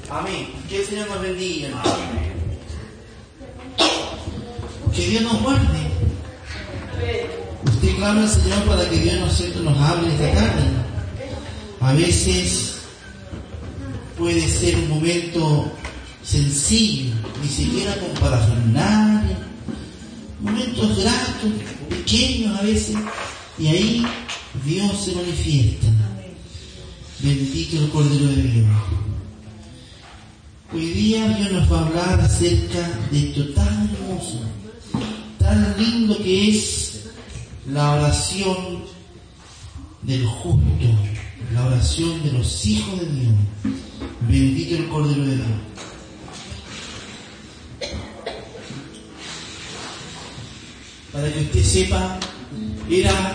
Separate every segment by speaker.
Speaker 1: Amén. Que el Señor nos bendiga. Que Dios nos guarde. Usted clama al Señor para que Dios nos hable esta tarde. A veces puede ser un momento sencillo, ni siquiera con parafernalia, momentos gratos, pequeños a veces, y ahí Dios se manifiesta. Bendito el Cordero de Dios. Hoy día Dios nos va a hablar acerca de esto tan hermoso, tan lindo que es la oración del justo, la oración de los hijos de Dios. Bendito el Cordero de Dios. Para que usted sepa, era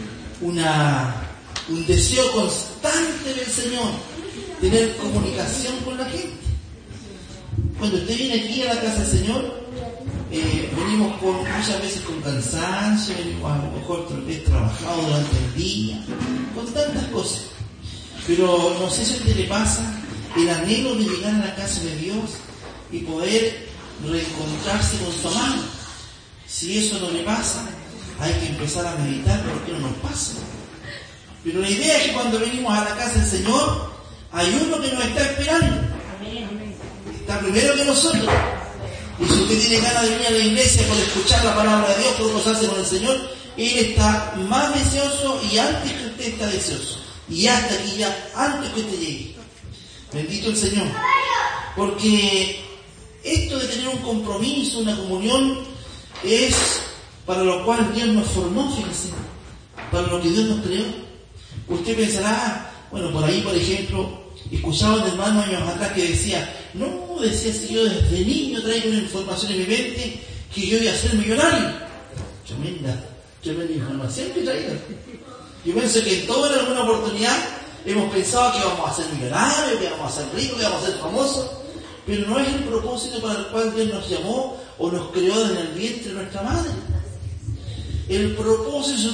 Speaker 1: un deseo constante del Señor tener comunicación con la gente. Cuando usted viene aquí a la casa del Señor, venimos muchas veces con cansancio, venimos a lo mejor tal vez trabajado durante el día, con tantas cosas. Pero no sé si a usted le pasa el anhelo de llegar a la casa de Dios y poder reencontrarse con su amado. Si eso no le pasa, hay que empezar a meditar porque no nos pasa. Pero la idea es que cuando venimos a la casa del Señor, hay uno que nos está esperando. Está primero que nosotros. Y si usted tiene ganas de venir a la iglesia por escuchar la palabra de Dios, por gozarse con el Señor, Él está más deseoso y antes que usted está deseoso. Y hasta aquí ya, antes que usted llegue. Bendito el Señor. Porque esto de tener un compromiso, una comunión, es para lo cual Dios nos formó, fíjense. Para lo que Dios nos creó. Usted pensará, bueno, por ahí, por ejemplo, escuchaba un hermano años atrás que decía, decía si yo desde niño traigo una información en mi mente que yo iba a ser millonario. Tremenda información que traigo. Yo pienso que en toda alguna oportunidad hemos pensado que íbamos a ser millonarios, que íbamos a ser ricos, que íbamos a ser famosos, pero no es el propósito para el cual Dios nos llamó o nos creó en el vientre de nuestra madre. El propósito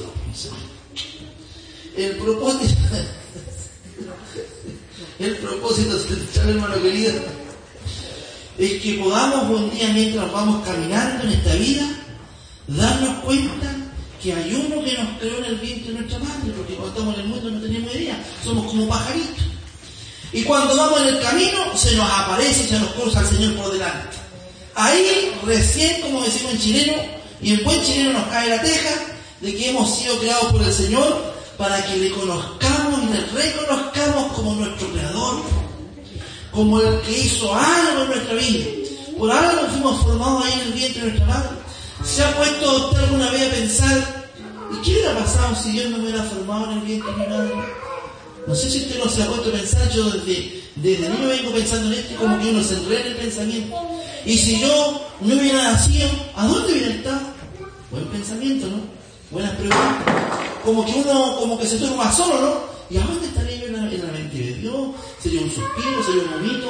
Speaker 1: hermano querido, es que podamos un día mientras vamos caminando en esta vida, darnos cuenta que hay uno que nos creó en el vientre de nuestra madre, porque cuando estamos en el mundo no tenemos idea, somos como pajaritos. Y cuando vamos en el camino, se nos aparece y se nos cruza el Señor por delante. Ahí recién, como decimos en chileno, y en buen chileno nos cae la teja de que hemos sido creados por el Señor para que le conozcamos y le reconozcamos como nuestro creador, como el que hizo algo en nuestra vida. Por algo fuimos formados ahí en el vientre de nuestra madre. ¿Se ha puesto usted alguna vez a pensar, ¿y qué hubiera pasado si Dios no me hubiera formado en el vientre de mi madre? No sé si usted no se ha puesto a pensar. Yo desde niño vengo pensando en esto, como que uno se enreda en el pensamiento. Y si yo no hubiera nacido, ¿a dónde hubiera estado? Buen pensamiento, ¿no? Buenas preguntas. Como que uno, como que se turma solo, ¿no? ¿Y a dónde estaría yo en la mente de Dios? ¿Sería un suspiro? ¿Sería un momento?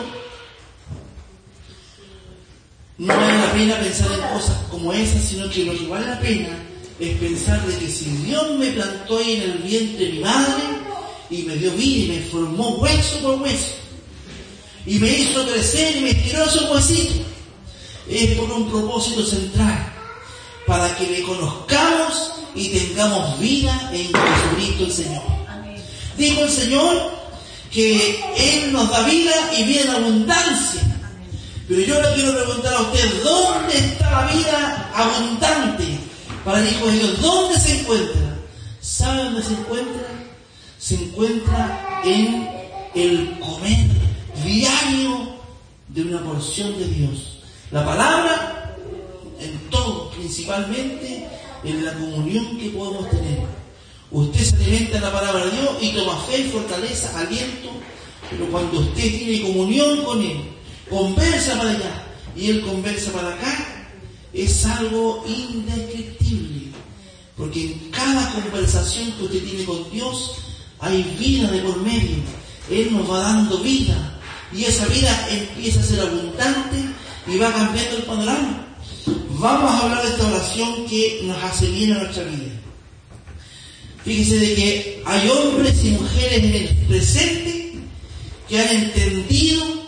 Speaker 1: No vale la pena pensar en cosas como esas, sino que lo que vale la pena es pensar de que si Dios me plantó ahí en el vientre de mi madre y me dio vida y me formó hueso por hueso y me hizo crecer y me estiró esos huesitos, es por un propósito central, para que le conozcamos y tengamos vida en Jesucristo el Señor. Dijo el Señor que Él nos da vida y vida en abundancia. Pero yo le quiero preguntar a usted, ¿dónde está la vida abundante para el Hijo de Dios? ¿Dónde se encuentra? ¿Sabe dónde se encuentra? Se encuentra en el comer diario de una porción de Dios. La palabra en todo, principalmente en la comunión que podemos tener. Usted se alimenta en la palabra de Dios y toma fe, fortaleza, aliento, pero cuando usted tiene comunión con Él, conversa para allá y Él conversa para acá, es algo indescriptible, porque en cada conversación que usted tiene con Dios hay vida de por medio. Él nos va dando vida y esa vida empieza a ser abundante y va cambiando el panorama. Vamos a hablar de esta oración que nos hace bien a nuestra vida. Fíjese de que hay hombres y mujeres en el presente que han entendido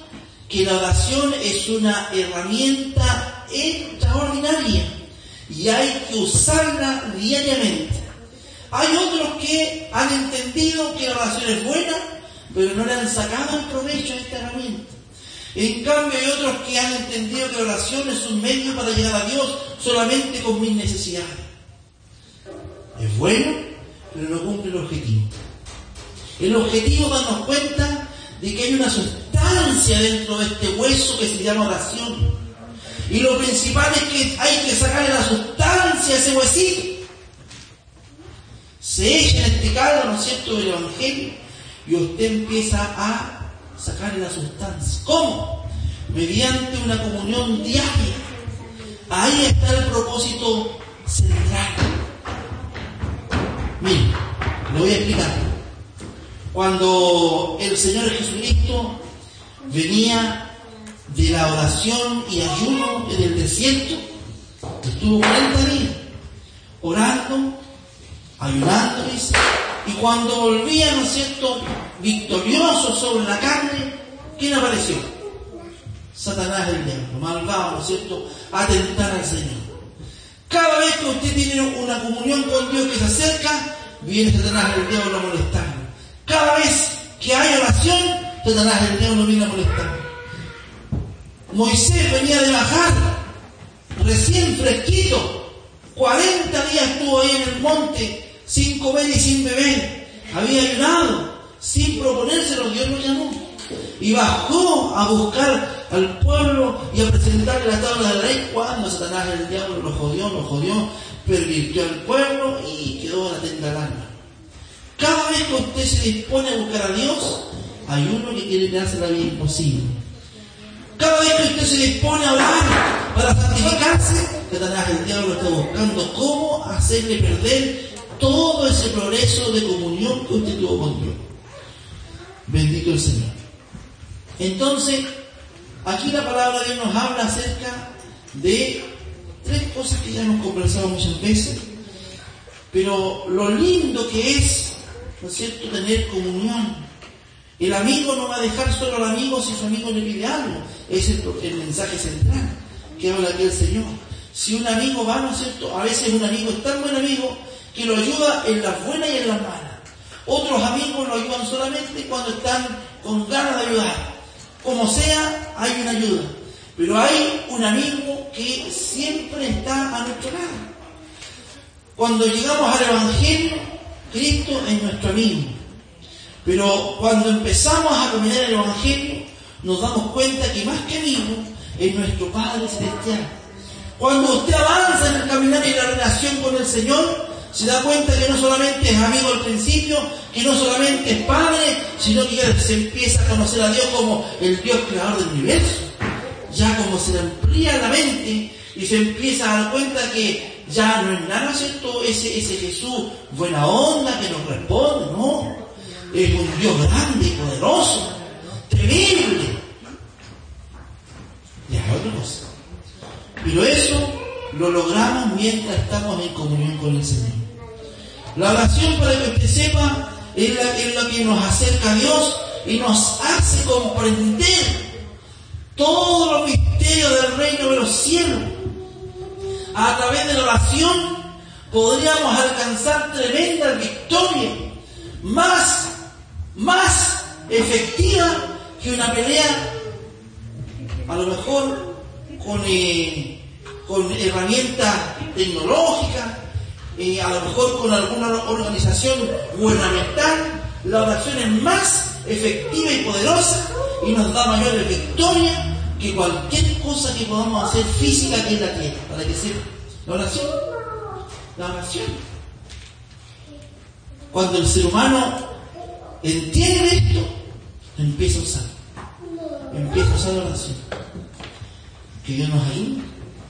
Speaker 1: que la oración es una herramienta extraordinaria y hay que usarla diariamente. Hay otros que han entendido que la oración es buena, pero no le han sacado el provecho a esta herramienta. En cambio, hay otros que han entendido que la oración es un medio para llegar a Dios solamente con mis necesidades. Es bueno, pero no cumple el objetivo. El objetivo es darnos cuenta de que hay una sustancia dentro de este hueso que se llama oración. Y lo principal es que hay que sacarle la sustancia a ese huesito. Se echa en este caldo, ¿no es cierto?, del Evangelio, y usted empieza a sacarle la sustancia. ¿Cómo? Mediante una comunión diaria. Ahí está el propósito central. Miren, lo voy a explicar. Cuando el Señor Jesucristo venía de la oración y ayuno en el desierto, estuvo 40 días orando, ayunando, dice, y cuando volvía, ¿no es cierto?, victorioso sobre la carne, ¿quién apareció? Satanás, el diablo, malvado, ¿no es cierto?, a tentar al Señor. Cada vez que usted tiene una comunión con Dios que se acerca, viene Satanás, el diablo, a molestarlo. Cada vez que hay oración, Satanás, el diablo, viene a molestarlo. Moisés venía de bajar, recién fresquito, 40 días estuvo ahí en el monte, sin comer y sin beber, había ayunado, sin proponérselo, Dios lo llamó. Y bajó a buscar al pueblo y a presentarle la tabla de la ley cuando Satanás, el diablo, lo jodió, pervirtió al pueblo y quedó la tenda larga. Cada vez que usted se dispone a buscar a Dios, hay uno que quiere darse la vida imposible. Cada vez que usted se dispone a orar para santificarse, Satanás, el diablo, está buscando cómo hacerle perder todo ese progreso de comunión que usted tuvo con Dios. Bendito el Señor. Entonces, aquí la palabra de Dios nos habla acerca de 3 cosas que ya hemos conversado muchas veces, pero lo lindo que es, ¿no es cierto?, tener comunión. El amigo no va a dejar solo al amigo si su amigo le pide algo. Ese es el mensaje central que habla aquí el Señor. Si un amigo va, ¿no es cierto?, a veces un amigo es tan buen amigo que lo ayuda en las buenas y en las malas. Otros amigos lo ayudan solamente cuando están con ganas de ayudar. Como sea, hay una ayuda. Pero hay un amigo que siempre está a nuestro lado. Cuando llegamos al Evangelio, Cristo es nuestro amigo. Pero cuando empezamos a caminar el Evangelio, nos damos cuenta que más que amigo es nuestro Padre Celestial. Cuando usted avanza en el caminar y la relación con el Señor, se da cuenta que no solamente es amigo al principio, que no solamente es padre, sino que se empieza a conocer a Dios como el Dios creador del universo. Ya como se le amplía la mente y se empieza a dar cuenta que ya no es nada, ¿cierto?, ese Jesús buena onda que nos responde, no. Es un Dios grande y poderoso, temible. Ya es otra cosa. Pero eso lo logramos mientras estamos en comunión con el Señor. La oración, para que usted sepa, es lo que nos acerca a Dios y nos hace comprender todos los misterios del reino de los cielos. A través de la oración podríamos alcanzar tremendas victorias, más efectiva que una pelea, a lo mejor con herramientas tecnológicas, a lo mejor con alguna organización gubernamental. La oración es más efectiva y poderosa y nos da mayores victorias que cualquier cosa que podamos hacer física aquí en la tierra. Para que sepa, la oración. Cuando el ser humano entiende esto, empieza a usar la oración. Que Dios nos ayude.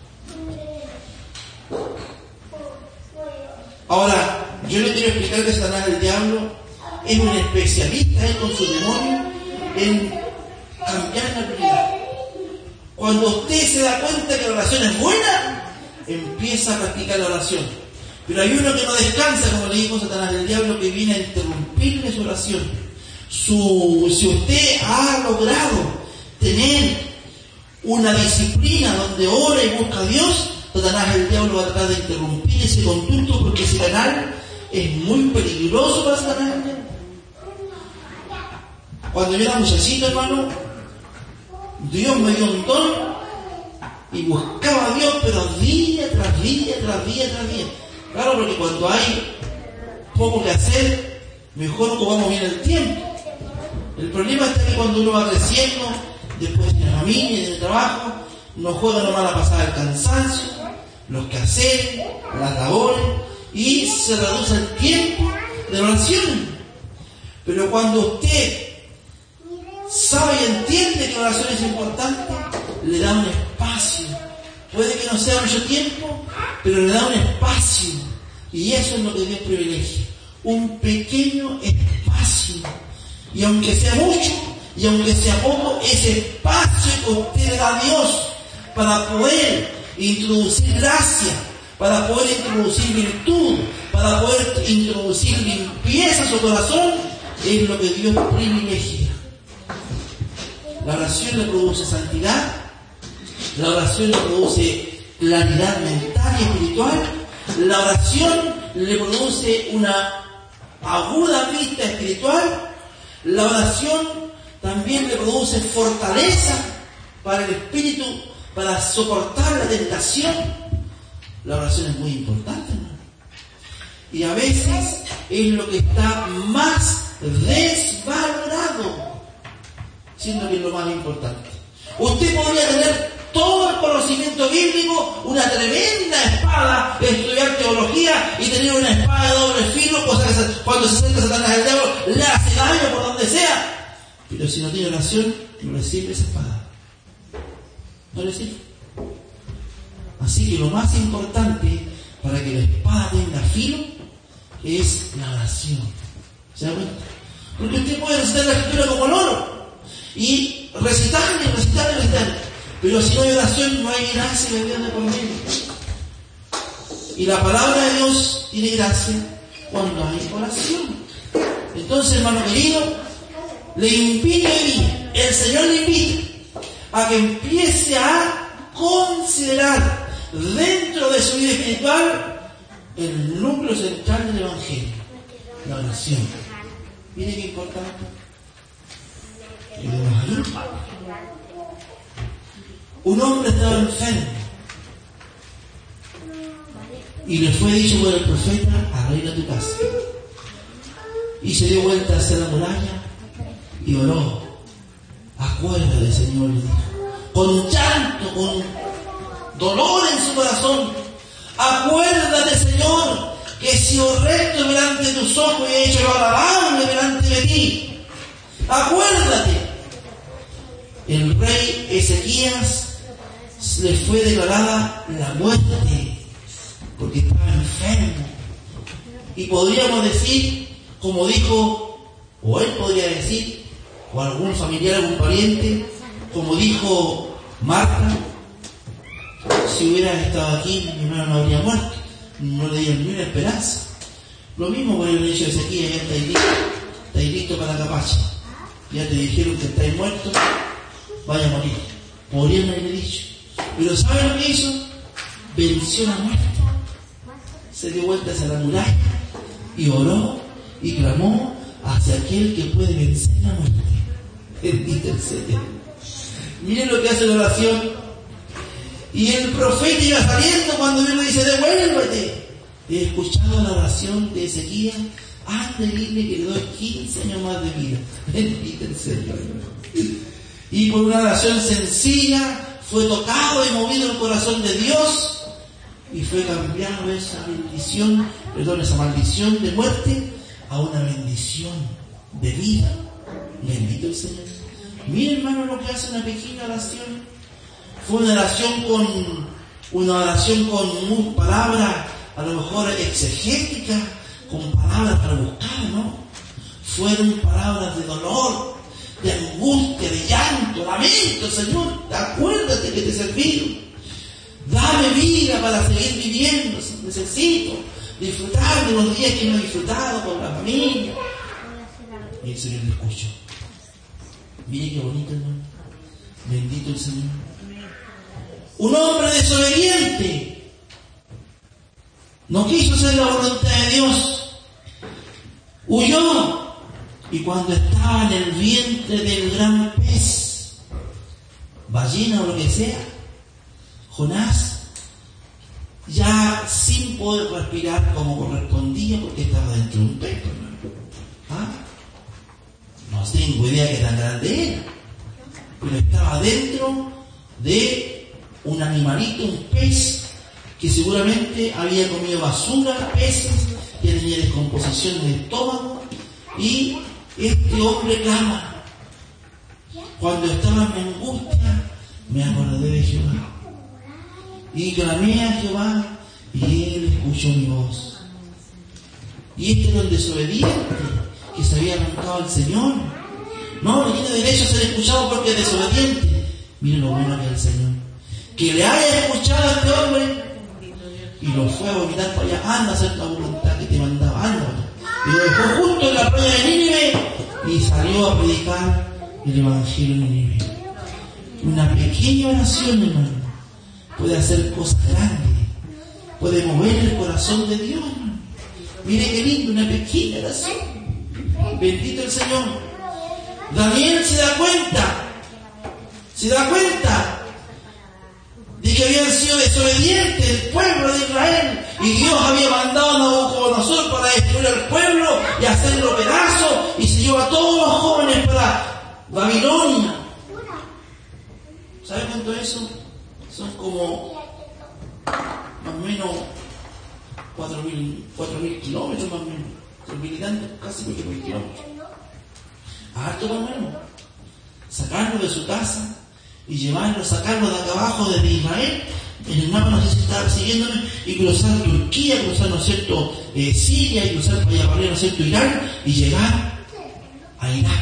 Speaker 1: Ahora, yo le quiero explicar que Satanás, el diablo, es un especialista con su demonio en cambiar la prioridad. Cuando usted se da cuenta que la oración es buena, empieza a practicar la oración. Pero hay uno que no descansa, como le dijo Satanás, el diablo, que viene a interrumpirle su oración. Si usted ha logrado tener una disciplina donde ora y busca a Dios, Satanás, el diablo, va a tratar de interrumpir ese conducto, porque ese canal es muy peligroso para Satanás. Cuando yo era muchachito, hermano, Dios me dio un don y buscaba a Dios, pero día tras día. Claro, porque cuando hay poco que hacer, mejor ocupamos bien el tiempo. El problema está que cuando uno va creciendo, después tiene familia, tiene trabajo, no juega nomás la pasada el cansancio, los quehaceres, las labores, y se reduce el tiempo de oración. Pero cuando usted sabe y entiende que la oración es importante, le da un espacio. Puede que no sea mucho tiempo, pero le da un espacio. Y eso es lo que Dios privilegia. Un pequeño espacio. Y aunque sea mucho, y aunque sea poco, ese espacio que usted le da a Dios para poder introducir gracia, para poder introducir virtud, para poder introducir limpieza a su corazón, es lo que Dios privilegia. La oración le produce santidad, la oración le produce claridad mental y espiritual, la oración le produce una aguda vista espiritual, la oración también le produce fortaleza para el espíritu, para soportar la tentación. La oración es muy importante, ¿no? Y a veces es lo que está más desvalorado, siendo que es lo más importante. Usted podría tener todo el conocimiento bíblico, una tremenda espada, estudiar teología y tener una espada de doble filo, cosa que cuando se acerca Satanás al diablo le hace daño por donde sea. Pero si no tiene oración, no le sirve esa espada. No le sirve. Así que lo más importante para que la espada tenga filo es la oración. ¿Se da cuenta? Porque usted puede recitar la escritura como el oro y recitar. Pero si no hay oración, no hay gracia de Dios de por medio. Y la palabra de Dios tiene gracia cuando hay oración. Entonces, hermano querido, le invito hoy, el Señor le invita a que empiece a considerar dentro de su vida espiritual el núcleo central del Evangelio, la oración. Mire qué importante. Un hombre estaba enfermo y le fue dicho por el profeta: arregla tu casa. Y se dio vuelta hacia la muralla y oró: acuérdate, Señor, le dijo, con llanto, con dolor en su corazón: acuérdate, Señor, que he sido recto delante de tus ojos y he hecho lo agradable delante de ti. Acuérdate. El rey Ezequías le fue declarada la muerte porque estaba enfermo. Y podríamos decir, como dijo, o él podría decir, o algún familiar, algún pariente, como dijo Marta: si hubieras estado aquí, mi hermano no habría muerto, no le dieron ni una esperanza. Lo mismo por el hecho de Ezequías: ya estáis listo para la capacha, ya te dijeron que estáis muertos, vaya a morir. Podrían haberle dicho. Pero ¿saben lo que hizo? Venció la muerte. Se dio vuelta hacia la muralla y oró y clamó hacia aquel que puede vencer la muerte. Bendito el Señor. Miren lo que hace la oración. Y el profeta iba saliendo cuando Dios le dice: devuélvete. He escuchado la oración de Ezequías: anda y dile que le doy 15 años más de vida. Bendito el Señor. Y por una oración sencilla fue tocado y movido el corazón de Dios y fue cambiado esa maldición de muerte a una bendición de vida. Bendito el Señor. Mira, hermano, lo que hace una pequeña oración. Fue una oración con palabras a lo mejor exegéticas, con palabras para buscar, ¿no? Fueron palabras de dolor, de angustia, de llanto, lamento: Señor, acuérdate que te he servido. Dame vida para seguir viviendo. Necesito disfrutar de los días que no he disfrutado con la familia. Y el Señor le escuchó. Mire qué bonito, hermano. Bendito el Señor. Un hombre desobediente. No quiso hacer la voluntad de Dios. Huyó. Y cuando estaba en el vientre del gran pez, ballena o lo que sea, Jonás, ya sin poder respirar como correspondía, porque estaba dentro de un pez, hermano. ¿Ah? No tengo idea qué tan grande era, pero estaba dentro de un animalito, un pez, que seguramente había comido basura, peces, que tenía descomposición en el estómago, y este hombre clama. Cuando estaba en angustia, me acordé de Jehová. Y clamé a Jehová, y él escuchó mi voz. Y este era el desobediente, que se había arrancado al Señor. No tiene derecho a ser escuchado porque es desobediente. Mire lo bueno que es el Señor. Que le haya escuchado a este hombre, y lo fue a vomitar para allá. Anda a hacer la voluntad que te mandaba, anda. Y lo dejó justo en la playa de Nínive, y salió a predicar el Evangelio en Nínive. Una pequeña oración, hermano, puede hacer cosas grandes, puede mover el corazón de Dios, hermano. Mire qué lindo, una pequeña oración. Bendito el Señor. Daniel se da cuenta de que habían sido desobedientes el pueblo de Israel, y Dios había mandado a Nabucodonosor para destruir al pueblo y hacerlo pedazos, y se llevó a todos los jóvenes para Babilonia. ¿Sabe cuánto es eso? Son como más o menos 4.000 kilómetros, más o menos 3.000 y tantos, casi 4.000 kilómetros. Harto más o menos. Sacarlo de su casa y sacarlo de acá abajo desde Israel. En el mapa, no sé si estaba siguiéndome, y cruzar Turquía, cruzar, ¿no es cierto?, Siria, y cruzar para allá, ¿no es cierto?, Irán, y llegar a Irak.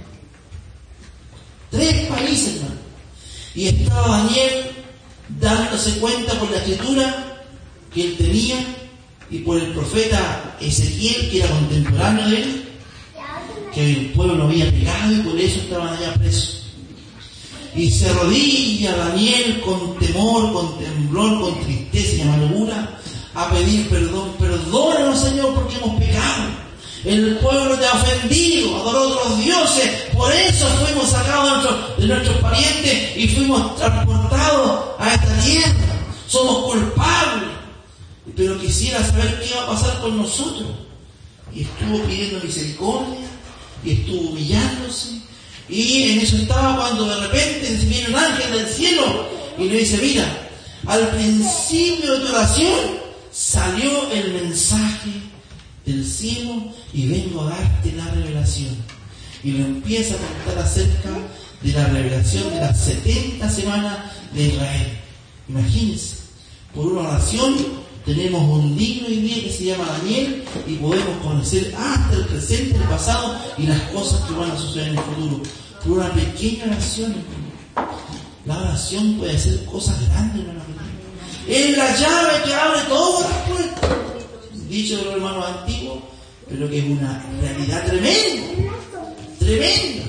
Speaker 1: 3 países, hermano. Y estaba Daniel dándose cuenta por la escritura que él tenía, y por el profeta Ezequiel, que era contemporáneo de él, que el pueblo había pecado, y por eso estaban allá presos. Y se arrodilla Daniel con temor, con temblor, con tristeza y amargura a pedir perdón. Perdónanos, Señor, porque hemos pecado. El pueblo te ha ofendido, adoró a otros dioses. Por eso fuimos sacados de nuestros parientes y fuimos transportados a esta tierra. Somos culpables. Pero quisiera saber qué va a pasar con nosotros. Y estuvo pidiendo misericordia, y estuvo humillándose. Y en eso estaba cuando de repente viene un ángel del cielo y le dice: mira, al principio de tu oración salió el mensaje del cielo y vengo a darte la revelación. Y le empieza a contar acerca de la revelación de las 70 semanas de Israel. Imagínense, por una oración tenemos un libro hoy día que se llama Daniel, y podemos conocer hasta el presente, el pasado y las cosas que van a suceder en el futuro. Por una pequeña oración, la oración puede hacer cosas grandes, hermano. Es la llave que abre todas las puertas. Dicho de los hermanos antiguos, pero que es una realidad tremenda. Tremenda.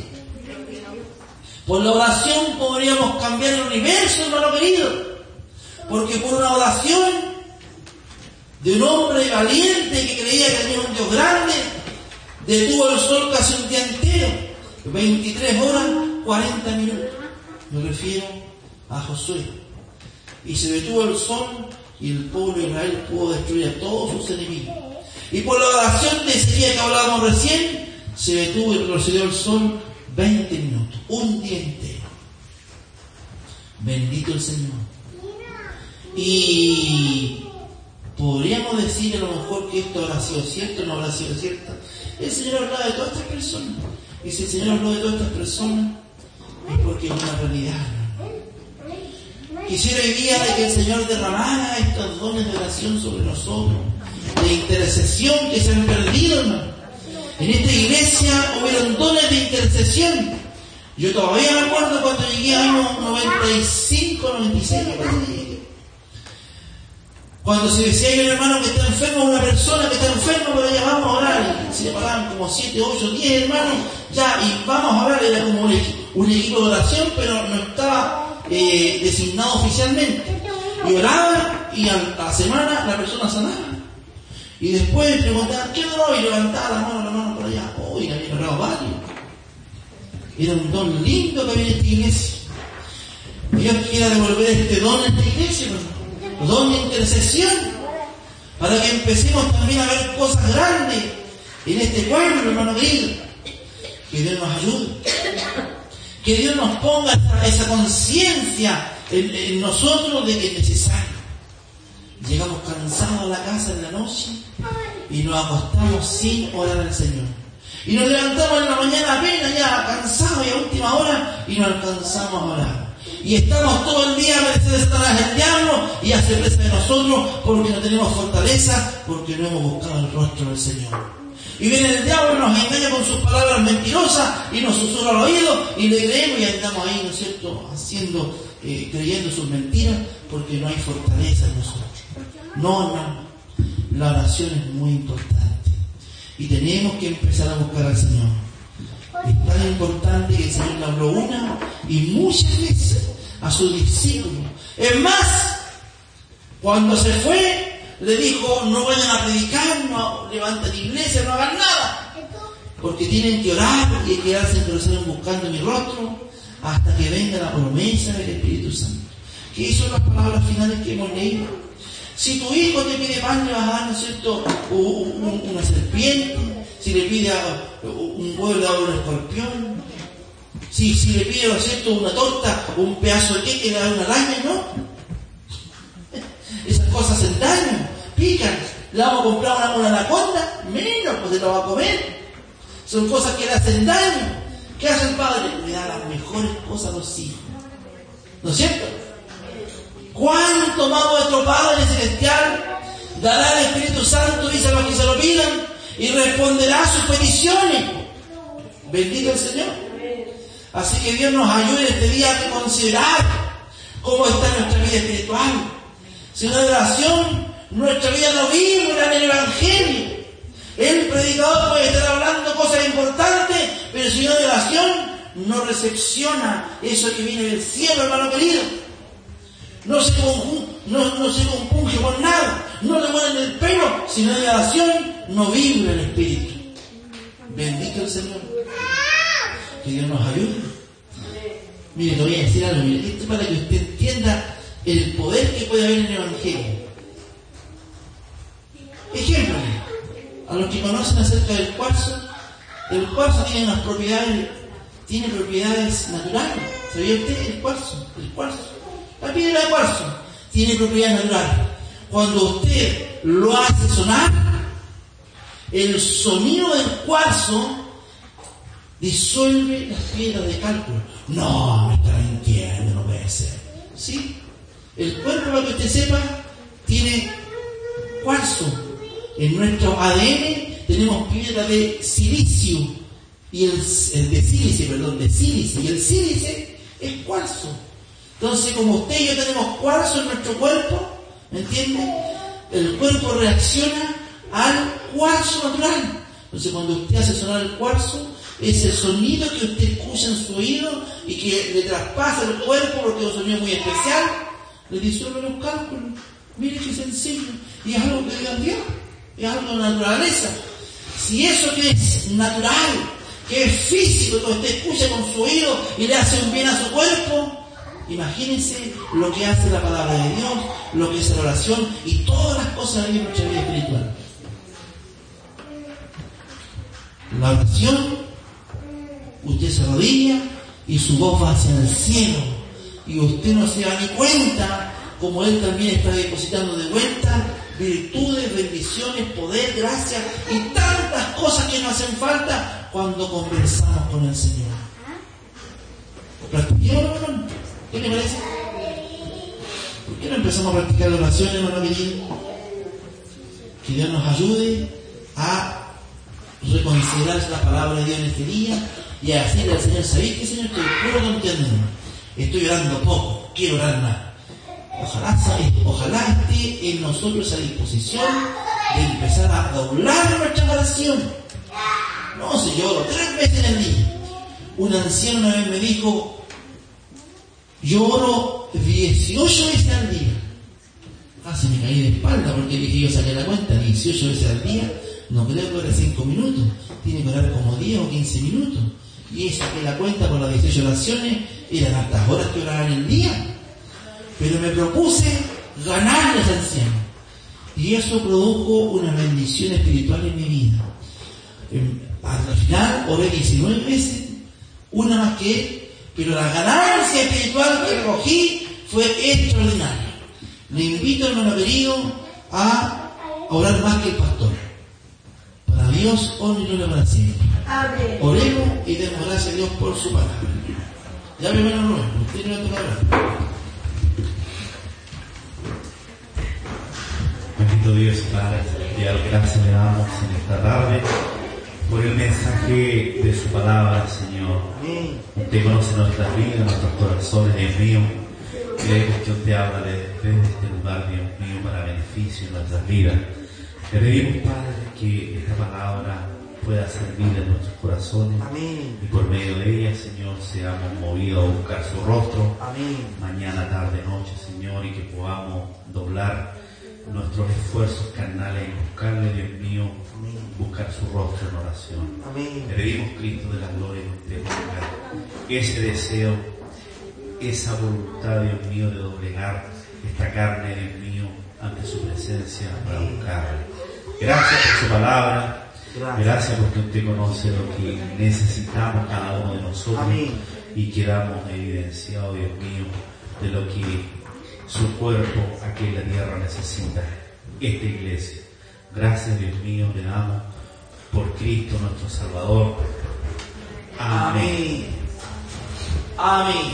Speaker 1: Por la oración podríamos cambiar el universo, hermano querido. Porque por una oración de un hombre valiente que creía que tenía un Dios grande, detuvo el sol casi un día entero. 23 horas, 40 minutos. Me refiero a Josué. Y se detuvo el sol, y el pueblo de Israel pudo destruir a todos sus enemigos. Y por la oración de Ezequiel que hablábamos recién, se detuvo y retrocedió el sol 20 minutos. Un día entero. Bendito el Señor. Y podríamos decir a lo mejor que esto habrá sido cierto, no habrá sido cierto. El Señor hablaba de todas estas personas. Y si el Señor habló de todas estas personas, es porque es una realidad. Quisiera hoy día de que el Señor derramara estos dones de oración sobre nosotros, de intercesión que se han perdido, hermano. En esta iglesia hubieron dones de intercesión. Yo todavía me acuerdo cuando llegué a año 95, 96, cuando se decía que el hermano que está enfermo, una persona que está enferma, pero llamaban a orar, y se le pagaban como 7, 8, 10 hermanos,
Speaker 2: ya, y vamos a hablar, era como un equipo de oración, pero no estaba designado oficialmente. Y oraba, y a la semana la persona sanaba. Y después preguntaba, ¿qué oró? Y levantaba la mano por allá. Oiga, había orado varios. Era un don lindo que había en esta iglesia. Dios quiera devolver este don a esta iglesia, ¿no? Don de intercesión, para que empecemos también a ver cosas grandes en este pueblo, hermano querido. Que Dios nos ayude, que Dios nos ponga esa conciencia en nosotros de que es necesario. Llegamos cansados a la casa en la noche y nos acostamos sin orar al Señor. Y nos levantamos en la mañana apenas ya cansados y a última hora y no alcanzamos a orar. Y estamos todo el día a merced de Satanás, el diablo, y hace presa de nosotros porque no tenemos fortaleza, porque no hemos buscado el rostro del Señor. Y viene el diablo y nos engaña con sus palabras mentirosas y nos susurra al oído y le creemos y andamos ahí, ¿no es cierto?, creyendo sus mentiras porque no hay fortaleza en nosotros. No, la oración es muy importante y tenemos que empezar a buscar al Señor. Es tan importante que el Señor le habló una y muchas veces a sus discípulos. Es más, cuando se fue, le dijo, no vayan a predicar, no levanten iglesia, no hagan nada. Porque tienen que orar y quedarse en Jerusalén buscando mi rostro hasta que venga la promesa del Espíritu Santo. Que son las palabras finales que hemos leído. Si tu hijo te pide pan, le vas a dar, ¿no es cierto?, una serpiente. Si le pide un huevo, le da un escorpión. Si le pide, ¿no es cierto?, una torta o un pedazo de queque, le da una araña, ¿no? Esas cosas hacen daño, pican. ¿Le vamos a comprar una anaconda? Menos, pues se lo va a comer. Son cosas que le hacen daño. ¿Qué hace el padre? Le da las mejores cosas a los hijos. ¿No es cierto? ¿Cuánto más vuestro Padre Celestial dará el Espíritu Santo, dice, a los que se lo pidan, y responderá a sus peticiones? Bendito el Señor. Así que Dios nos ayude este día a reconsiderar cómo está nuestra vida espiritual. Si no hay oración, nuestra vida no vibra en el Evangelio. El predicador puede estar hablando cosas importantes, pero si no hay oración, no recepciona eso que viene del cielo, hermano querido. No se compunge con nada, no le mueven el pelo. Si no hay oración, no vibra el Espíritu. Bendito el Señor. Que Dios nos ayude. Mire, le voy a decir algo. Mire, esto es para que usted entienda el poder que puede haber en el Evangelio. Ejemplo, a los que conocen acerca del cuarzo, el cuarzo tiene unas propiedades, tiene propiedades naturales. ¿Sabía usted? El cuarzo. La piedra de cuarzo tiene propiedades naturales. Cuando usted lo hace sonar, el sonido del cuarzo disuelve las piedras de cálculo. No, me está mintiendo, no puede ser. ¿Sí? El cuerpo, para que usted sepa, tiene cuarzo. En nuestro ADN tenemos piedra de silicio y de sílice, y el sílice es cuarzo. Entonces, como usted y yo tenemos cuarzo en nuestro cuerpo, ¿me entiende? El cuerpo reacciona al cuarzo natural. Entonces, cuando usted hace sonar el cuarzo, es el sonido que usted escucha en su oído y que le traspasa el cuerpo porque es un sonido muy especial, le disuelve los cálculos. Mire qué sencillo. Y es algo que diga Dios, es algo de naturaleza. Si eso que es natural, que es físico, que usted escucha con su oído y le hace un bien a su cuerpo, imagínense lo que hace la palabra de Dios, lo que es la oración y todas las cosas de nuestra vida espiritual. La oración, usted se arrodilla y su voz va hacia el cielo y usted no se da ni cuenta como Él también está depositando de vuelta virtudes, bendiciones, poder, gracia y tantas cosas que nos hacen falta cuando conversamos con el Señor. ¿Practiquemos, hermano? ¿Qué le parece? ¿Por qué no empezamos a practicar la oración, hermano querido? Que Dios nos ayude a reconsiderar la palabra de Dios en este día y a decirle al Señor, ¿sabéis qué, Señor? Estoy puro contiéndome. Estoy orando poco, quiero orar más. Ojalá esté en nosotros esa disposición de empezar a doblar nuestra oración
Speaker 1: No, si lloro 3 veces en el día. Un anciano una vez me dijo, lloro 18 veces al día. Casi me caí de espalda porque dije, yo saqué la cuenta, 18 veces al día, no creo que ore 5 minutos, tiene que orar como 10 o 15 minutos. Y saqué la cuenta por las 18 oraciones, eran hartas horas que oraba en el día. Pero me propuse ganar a ese anciano. Y eso produjo una bendición espiritual en mi vida. Al final oré 19 veces, una más que él, pero la ganancia espiritual que recogí fue extraordinaria. Le invito, hermano querido, a orar más que el pastor. Para Dios, honra y gloria para siempre.
Speaker 3: Amén.
Speaker 1: Oremos y demos gracias a Dios por su palabra. Ya mi hermano Rubén, usted no toca hablar.
Speaker 4: Bendito Dios y Padre celestial, gracias le damos en esta tarde por el mensaje de su palabra, Señor. Usted conoce nuestras vidas, nuestros corazones, Dios mío. Creemos que usted habla desde este lugar, Dios mío, para beneficio de nuestras vidas. Le pedimos, Padre, que esta palabra pueda ser vida en nuestros corazones.
Speaker 1: Amén.
Speaker 4: Y por medio de ella, Señor, seamos movidos a buscar su rostro.
Speaker 1: Amén.
Speaker 4: Mañana, tarde, noche, Señor, y que podamos doblar nuestros esfuerzos carnales en buscarle, Dios mío,
Speaker 1: Amén.
Speaker 4: buscar su rostro en oración.
Speaker 1: Amén.
Speaker 4: Le pedimos, Cristo de la gloria, que usted ponga ese deseo, esa voluntad, Dios mío, de doblegar esta carne, Dios mío, ante su presencia para buscarle. Gracias por su palabra. Gracias porque usted conoce lo que necesitamos cada uno de nosotros.
Speaker 1: Amén.
Speaker 4: Y quedamos evidenciados, Dios mío, de lo que su cuerpo aquí en la tierra necesita, esta iglesia. Gracias, Dios mío, le damos por Cristo nuestro Salvador. Amén.
Speaker 1: Amén.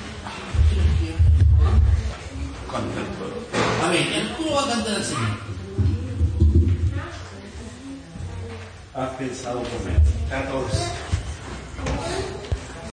Speaker 1: Amén. El coro va a cantar al Señor.
Speaker 4: ¿Has pensado comer? 14.